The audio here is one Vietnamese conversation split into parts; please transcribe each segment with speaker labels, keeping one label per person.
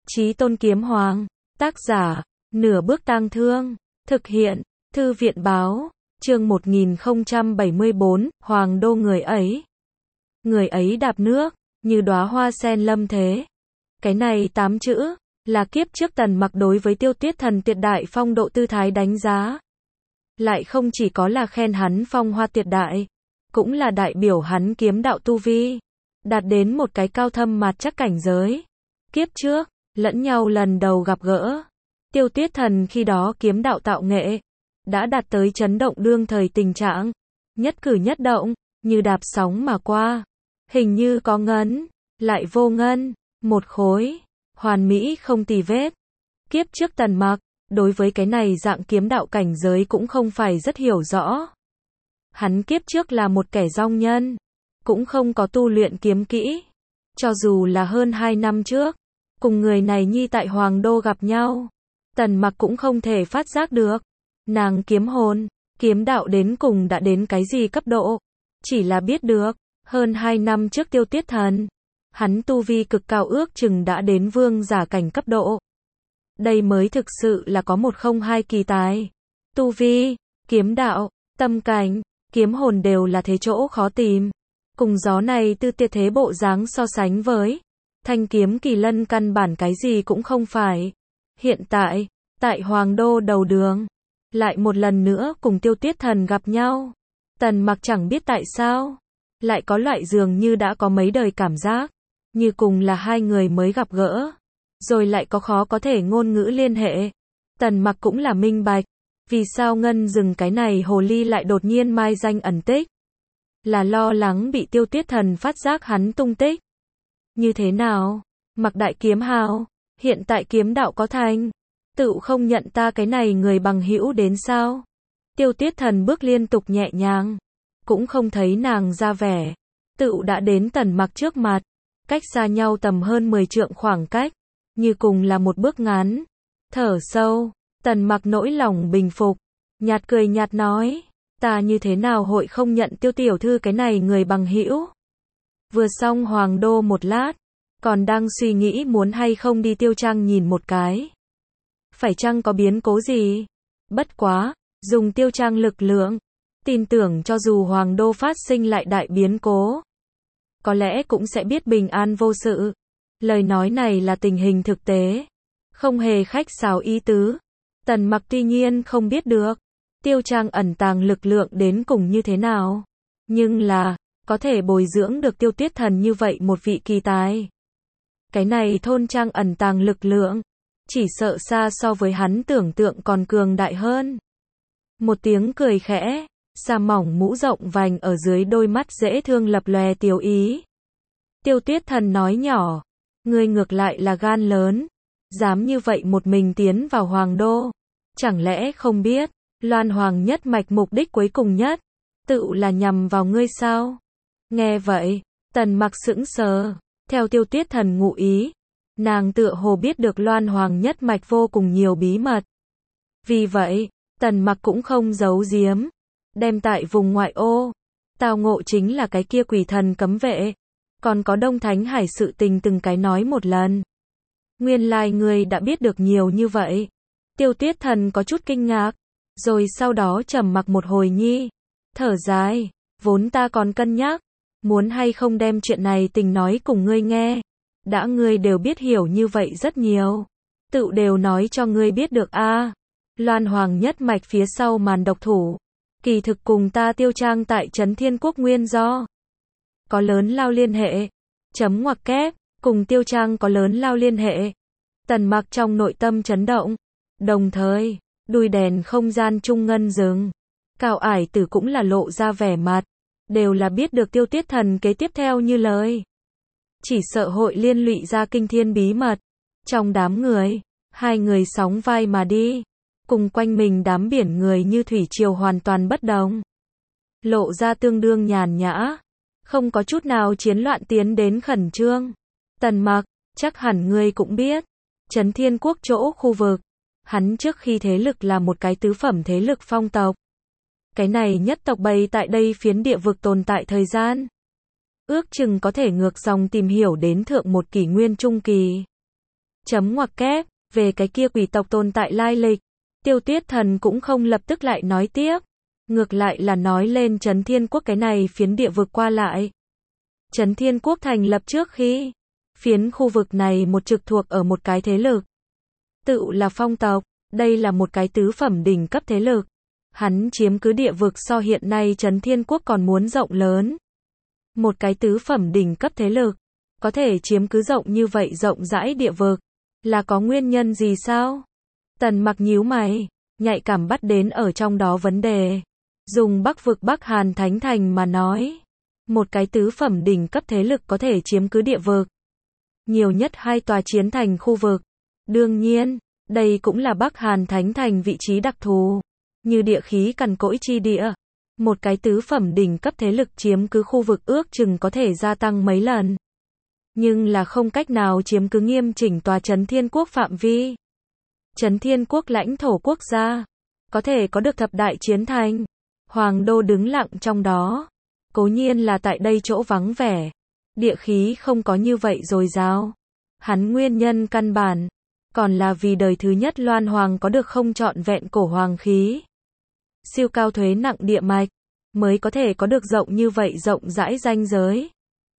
Speaker 1: Chí Tôn Kiếm Hoàng. Tác giả, Nửa Bước Tang Thương. Thực hiện, Thư viện Báo. Chương 1074, Hoàng đô người ấy. Người ấy đạp nước, như đóa hoa sen lâm thế. Cái này 8 chữ, là kiếp trước Tần Mặc đối với Tiêu Tuyết Thần tuyệt đại phong độ tư thái đánh giá. Lại không chỉ có là khen hắn phong hoa tuyệt đại, cũng là đại biểu hắn kiếm đạo tu vi, đạt đến một cái cao thâm mạt chắc cảnh giới. Kiếp trước, lẫn nhau lần đầu gặp gỡ, Tiêu Tuyết Thần khi đó kiếm đạo tạo nghệ, đã đạt tới chấn động đương thời tình trạng. Nhất cử nhất động, như đạp sóng mà qua. Hình như có ngấn, lại vô ngân, một khối, hoàn mỹ không tì vết. Kiếp trước Tần Mặc, đối với cái này dạng kiếm đạo cảnh giới cũng không phải rất hiểu rõ. Hắn kiếp trước là một kẻ dong nhân, cũng không có tu luyện kiếm kỹ. Cho dù là hơn 2 năm trước, cùng người này nhi tại Hoàng Đô gặp nhau, Tần Mặc cũng không thể phát giác được. Nàng kiếm hồn, kiếm đạo đến cùng đã đến cái gì cấp độ. Chỉ là biết được, hơn 2 năm trước Tiêu Tuyết Thần, hắn tu vi cực cao ước chừng đã đến vương giả cảnh cấp độ. Đây mới thực sự là có 102 kỳ tài. Tu vi, kiếm đạo, tâm cảnh, kiếm hồn đều là thế chỗ khó tìm. Cùng gió này tư tiệt thế bộ dáng so sánh với thanh kiếm kỳ lân căn bản cái gì cũng không phải. Hiện tại, tại Hoàng Đô đầu đường, lại một lần nữa cùng Tiêu Tuyết Thần gặp nhau. Tần Mặc chẳng biết tại sao, lại có loại dường như đã có mấy đời cảm giác, như cùng là hai người mới gặp gỡ, rồi lại có khó có thể ngôn ngữ liên hệ. Tần Mặc cũng là minh bạch, vì sao Ngân Dừng cái này hồ ly lại đột nhiên mai danh ẩn tích. Là lo lắng bị Tiêu Tuyết Thần phát giác hắn tung tích. Như thế nào? Mặc đại kiếm hào, hiện tại kiếm đạo có thành, tự không nhận ta cái này người bằng hữu đến sao? Tiêu Tuyết Thần bước liên tục nhẹ nhàng, cũng không thấy nàng ra vẻ, tự đã đến Tần Mặc trước mặt, cách xa nhau tầm hơn 10 trượng khoảng cách, như cùng là một bước ngắn. Thở sâu, Tần Mặc nỗi lòng bình phục, nhạt cười nhạt nói, ta như thế nào hội không nhận Tiêu tiểu thư cái này người bằng hữu? Vừa xong Hoàng Đô một lát, còn đang suy nghĩ muốn hay không đi Tiêu Trang nhìn một cái. Phải chăng có biến cố gì? Bất quá, dùng Tiêu Trang lực lượng, tin tưởng cho dù Hoàng Đô phát sinh lại đại biến cố, có lẽ cũng sẽ biết bình an vô sự. Lời nói này là tình hình thực tế, không hề khách sáo ý tứ. Tần Mặc tuy nhiên không biết được Tiêu Trang ẩn tàng lực lượng đến cùng như thế nào, nhưng là có thể bồi dưỡng được Tiêu Tuyết Thần như vậy một vị kỳ tài. Cái này thôn trang ẩn tàng lực lượng, chỉ sợ xa so với hắn tưởng tượng còn cường đại hơn. Một tiếng cười khẽ, da mỏng mũ rộng vành ở dưới đôi mắt dễ thương lập lòe tiêu ý. Tiêu Tuyết Thần nói nhỏ, ngươi ngược lại là gan lớn, dám như vậy một mình tiến vào Hoàng Đô. Chẳng lẽ không biết, Loan Hoàng nhất mạch mục đích cuối cùng nhất, tự là nhằm vào ngươi sao? Nghe vậy, Tần Mặc sững sờ, theo Tiêu Tuyết Thần ngụ ý, nàng tựa hồ biết được Loan Hoàng nhất mạch vô cùng nhiều bí mật. Vì vậy, Tần Mặc cũng không giấu giếm, đem tại vùng ngoại ô, tao ngộ chính là cái kia quỷ thần cấm vệ, còn có Đông Thánh Hải sự tình từng cái nói một lần. Nguyên lai ngươi đã biết được nhiều như vậy. Tiêu Tuyết Thần có chút kinh ngạc, rồi sau đó trầm mặc một hồi nhi, thở dài, vốn ta còn cân nhắc, muốn hay không đem chuyện này tình nói cùng ngươi nghe. Đã ngươi đều biết hiểu như vậy rất nhiều, tự đều nói cho ngươi biết được a. Loan Hoàng nhất mạch phía sau màn độc thủ, kỳ thực cùng ta Tiêu Trang tại Trấn Thiên Quốc nguyên do có lớn lao liên hệ. Chấm ngoặc kép, cùng Tiêu Trang có lớn lao liên hệ. Tần Mặc trong nội tâm chấn động, đồng thời, đuôi đèn không gian trung Ngân Dừng, Cao Ải Tử cũng là lộ ra vẻ mặt, đều là biết được Tiêu Tuyết Thần kế tiếp theo như lời. Chỉ sợ hội liên lụy ra kinh thiên bí mật. Trong đám người, hai người sóng vai mà đi, cùng quanh mình đám biển người như thủy triều hoàn toàn bất đồng. Lộ ra tương đương nhàn nhã, không có chút nào chiến loạn tiến đến khẩn trương. Tần Mặc, chắc hẳn ngươi cũng biết, Trấn Thiên Quốc chỗ khu vực, hắn trước khi thế lực là một cái tứ phẩm thế lực phong tộc. Cái này nhất tộc bày tại đây phiến địa vực tồn tại thời gian, ước chừng có thể ngược dòng tìm hiểu đến thượng một kỷ nguyên trung kỳ. Chấm ngoặc kép, về cái kia quỷ tộc tồn tại lai lịch. Tiêu Tuyết Thần cũng không lập tức lại nói tiếp. Ngược lại là nói lên Trấn Thiên Quốc cái này phiến địa vực qua lại. Trấn Thiên Quốc thành lập trước khi phiến khu vực này một trực thuộc ở một cái thế lực. Tự là Phong tộc, đây là một cái tứ phẩm đỉnh cấp thế lực. Hắn chiếm cứ địa vực so hiện nay Trấn Thiên Quốc còn muốn rộng lớn. Một cái tứ phẩm đỉnh cấp thế lực, có thể chiếm cứ rộng như vậy rộng rãi địa vực, là có nguyên nhân gì sao? Tần Mặc nhíu mày, nhạy cảm bắt đến ở trong đó vấn đề. Dùng Bắc vực Bắc Hàn Thánh Thành mà nói, một cái tứ phẩm đỉnh cấp thế lực có thể chiếm cứ địa vực. Nhiều nhất 2 tòa chiến thành khu vực. Đương nhiên, đây cũng là Bắc Hàn Thánh Thành vị trí đặc thù, như địa khí cằn cỗi chi địa. Một cái tứ phẩm đỉnh cấp thế lực chiếm cứ khu vực ước chừng có thể gia tăng mấy lần. Nhưng là không cách nào chiếm cứ nghiêm chỉnh tòa Trấn Thiên Quốc phạm vi. Trấn Thiên Quốc lãnh thổ quốc gia, có thể có được thập đại chiến thành. Hoàng đô đứng lặng trong đó. Cố nhiên là tại đây chỗ vắng vẻ. Địa khí không có như vậy dồi dào. Hắn nguyên nhân căn bản, còn là vì đời thứ nhất Loan Hoàng có được không trọn vẹn cổ hoàng khí. Siêu cao thuế nặng địa mạch, mới có thể có được rộng như vậy rộng rãi ranh giới.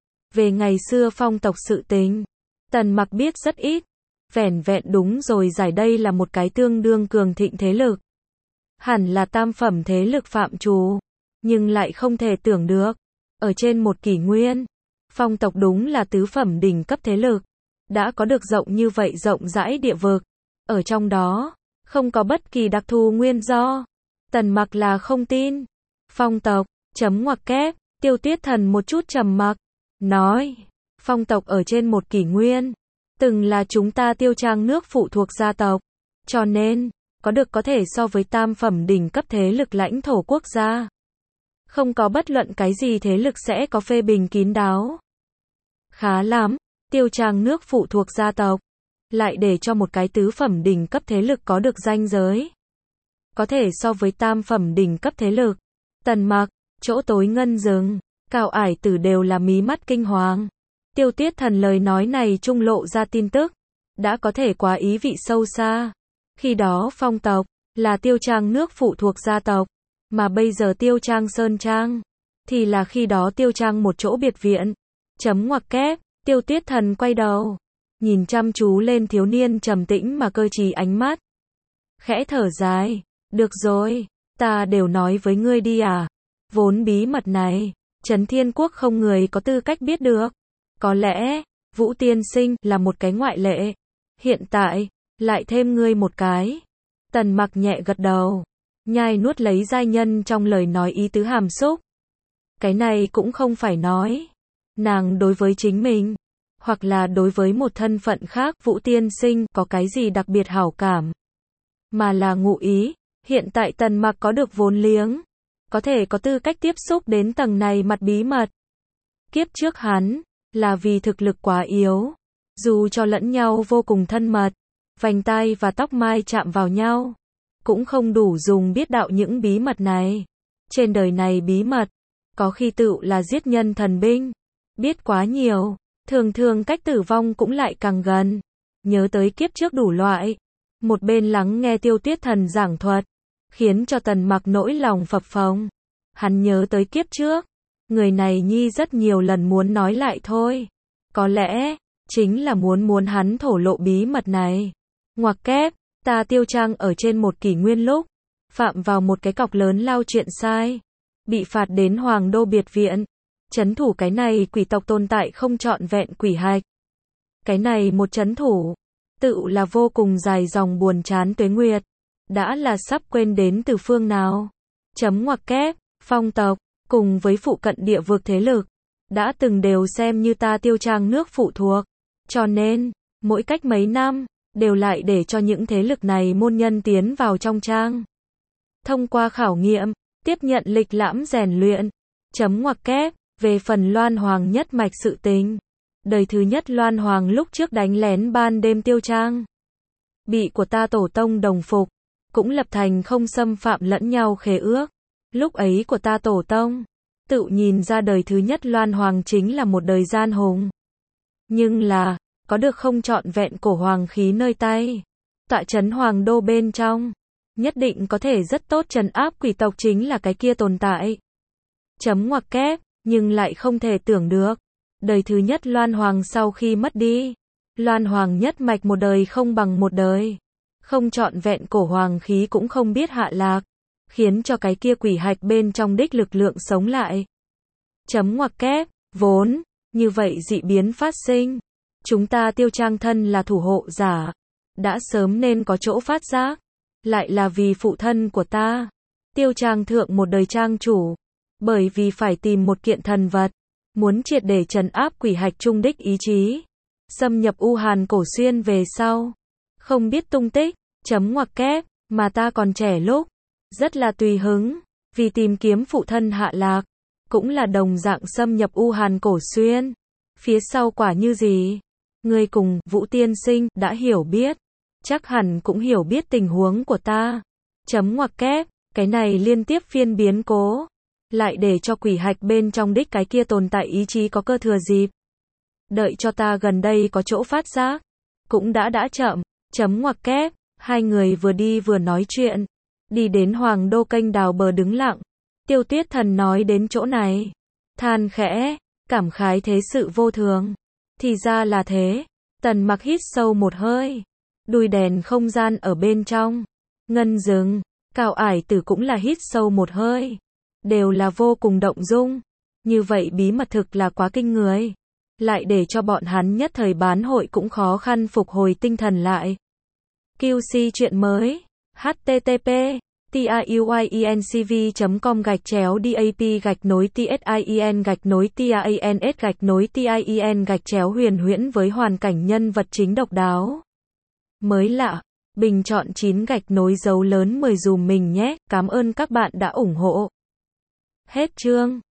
Speaker 1: Về ngày xưa Phong tộc sự tình, Tần Mặc biết rất ít. Vẻn vẹn đúng rồi giải đây là một cái tương đương cường thịnh thế lực. Hẳn là tam phẩm thế lực phạm trù, nhưng lại không thể tưởng được. Ở trên một kỷ nguyên, Phong tộc đúng là tứ phẩm đỉnh cấp thế lực. Đã có được rộng như vậy rộng rãi địa vực. Ở trong đó, không có bất kỳ đặc thù nguyên do. Tần Mặc là không tin. Phong tộc, chấm ngoặc kép, Tiêu Tuyết Thần một chút trầm mặc. Nói, Phong tộc ở trên một kỷ nguyên, từng là chúng ta Tiêu Trang nước phụ thuộc gia tộc. Cho nên, có được có thể so với tam phẩm đỉnh cấp thế lực lãnh thổ quốc gia. Không có bất luận cái gì thế lực sẽ có phê bình kín đáo. Khá lắm, Tiêu Trang nước phụ thuộc gia tộc, lại để cho một cái tứ phẩm đỉnh cấp thế lực có được ranh giới. Có thể so với tam phẩm đỉnh cấp thế lực. Tần Mặc, chỗ tối ngân rừng, Cao Ải Tử đều là mí mắt kinh hoàng. Tiêu Tuyết Thần lời nói này trung lộ ra tin tức, đã có thể quá ý vị sâu xa. Khi đó Phong tộc, là Tiêu Trang nước phụ thuộc gia tộc, mà bây giờ Tiêu Trang Sơn Trang, thì là khi đó Tiêu Trang một chỗ biệt viện. Chấm ngoặc kép, Tiêu Tuyết Thần quay đầu, nhìn chăm chú lên thiếu niên trầm tĩnh mà cơ trí ánh mắt. Khẽ thở dài, được rồi, ta đều nói với ngươi đi à. Vốn bí mật này, Trấn Thiên Quốc không người có tư cách biết được. Có lẽ, Vũ Tiên Sinh là một cái ngoại lệ. Hiện tại, lại thêm ngươi một cái. Tần Mặc nhẹ gật đầu, nhai nuốt lấy giai nhân trong lời nói ý tứ hàm xúc. Cái này cũng không phải nói nàng đối với chính mình, hoặc là đối với một thân phận khác Vũ Tiên Sinh có cái gì đặc biệt hảo cảm, mà là ngụ ý, hiện tại Tần Mặc có được vốn liếng, có thể có tư cách tiếp xúc đến tầng này mặt bí mật. Kiếp trước hắn, là vì thực lực quá yếu, dù cho lẫn nhau vô cùng thân mật, vành tai và tóc mai chạm vào nhau, cũng không đủ dùng biết đạo những bí mật này. Trên đời này bí mật, có khi tự là giết nhân thần binh. Biết quá nhiều, thường thường cách tử vong cũng lại càng gần. Nhớ tới kiếp trước đủ loại. Một bên lắng nghe Tiêu Tuyết Thần giảng thuật, khiến cho Tần Mặc nỗi lòng phập phồng. Hắn nhớ tới kiếp trước, người này nhi rất nhiều lần muốn nói lại thôi. Có lẽ, chính là muốn hắn thổ lộ bí mật này. Ngoặc kép, ta Tiêu Trang ở trên một kỷ nguyên lúc, phạm vào một cái cọc lớn lao chuyện sai. Bị phạt đến Hoàng đô biệt viện. Trấn thủ cái này quỷ tộc tồn tại không trọn vẹn quỷ hạch. Cái này một trấn thủ, tự là vô cùng dài dòng buồn chán tuế nguyệt. Đã là sắp quên đến từ phương nào. Chấm ngoặc kép, Phong tộc, cùng với phụ cận địa vực thế lực, đã từng đều xem như ta Tiêu Trang nước phụ thuộc. Cho nên, mỗi cách mấy năm, đều lại để cho những thế lực này môn nhân tiến vào trong trang. Thông qua khảo nghiệm, tiếp nhận lịch lãm rèn luyện. Chấm ngoặc kép, về phần Loan Hoàng nhất mạch sự tình. Đời thứ nhất Loan Hoàng lúc trước đánh lén ban đêm Tiêu Trang, bị của ta tổ tông đồng phục, cũng lập thành không xâm phạm lẫn nhau khế ước. Lúc ấy của ta tổ tông, tự nhìn ra đời thứ nhất Loan Hoàng chính là một đời gian hùng. Nhưng là, có được không trọn vẹn cổ hoàng khí nơi tay. Tọa trấn hoàng đô bên trong, nhất định có thể rất tốt trấn áp quỷ tộc chính là cái kia tồn tại. Chấm ngoặc kép, nhưng lại không thể tưởng được. Đời thứ nhất Loan Hoàng sau khi mất đi. Loan Hoàng nhất mạch một đời không bằng một đời. Không trọn vẹn cổ hoàng khí cũng không biết hạ lạc. Khiến cho cái kia quỷ hạch bên trong đích lực lượng sống lại. Chấm ngoặc kép, vốn, như vậy dị biến phát sinh. Chúng ta Tiêu Trang thân là thủ hộ giả. Đã sớm nên có chỗ phát giác. Lại là vì phụ thân của ta. Tiêu Trang thượng một đời trang chủ. Bởi vì phải tìm một kiện thần vật. Muốn triệt để trấn áp quỷ hạch trung đích ý chí. Xâm nhập U Hàn cổ xuyên về sau. Không biết tung tích, chấm ngoặc kép, mà ta còn trẻ lúc. Rất là tùy hứng, vì tìm kiếm phụ thân hạ lạc. Cũng là đồng dạng xâm nhập U Hàn cổ xuyên. Phía sau quả như gì? Ngươi cùng Vũ tiên sinh đã hiểu biết. Chắc hẳn cũng hiểu biết tình huống của ta. Chấm ngoặc kép, cái này liên tiếp phiên biến cố. Lại để cho quỷ hạch bên trong đích cái kia tồn tại ý chí có cơ thừa dịp. Đợi cho ta gần đây có chỗ phát giác. Cũng đã chậm. Chấm ngoặc kép, hai người vừa đi vừa nói chuyện. Đi đến Hoàng Đô kênh đào bờ đứng lặng. Tiêu Tuyết Thần nói đến chỗ này. Than khẽ, cảm khái thế sự vô thường. Thì ra là thế. Tần Mặc hít sâu một hơi. Đùi đèn không gian ở bên trong. Ngân dừng. Cao Ải Tử cũng là hít sâu một hơi. Đều là vô cùng động dung. Như vậy bí mật thực là quá kinh người. Lại để cho bọn hắn nhất thời bán hội cũng khó khăn phục hồi tinh thần lại. QC chuyện mới. http tiuyenCV.com/dap-tin-TIEN-TIANS-TIEN huyền với hoàn cảnh nhân vật chính độc đáo. Mới lạ. Bình chọn 9 dấu lớn 10 dùm mình nhé. Cảm ơn các bạn đã ủng hộ. Hết chương.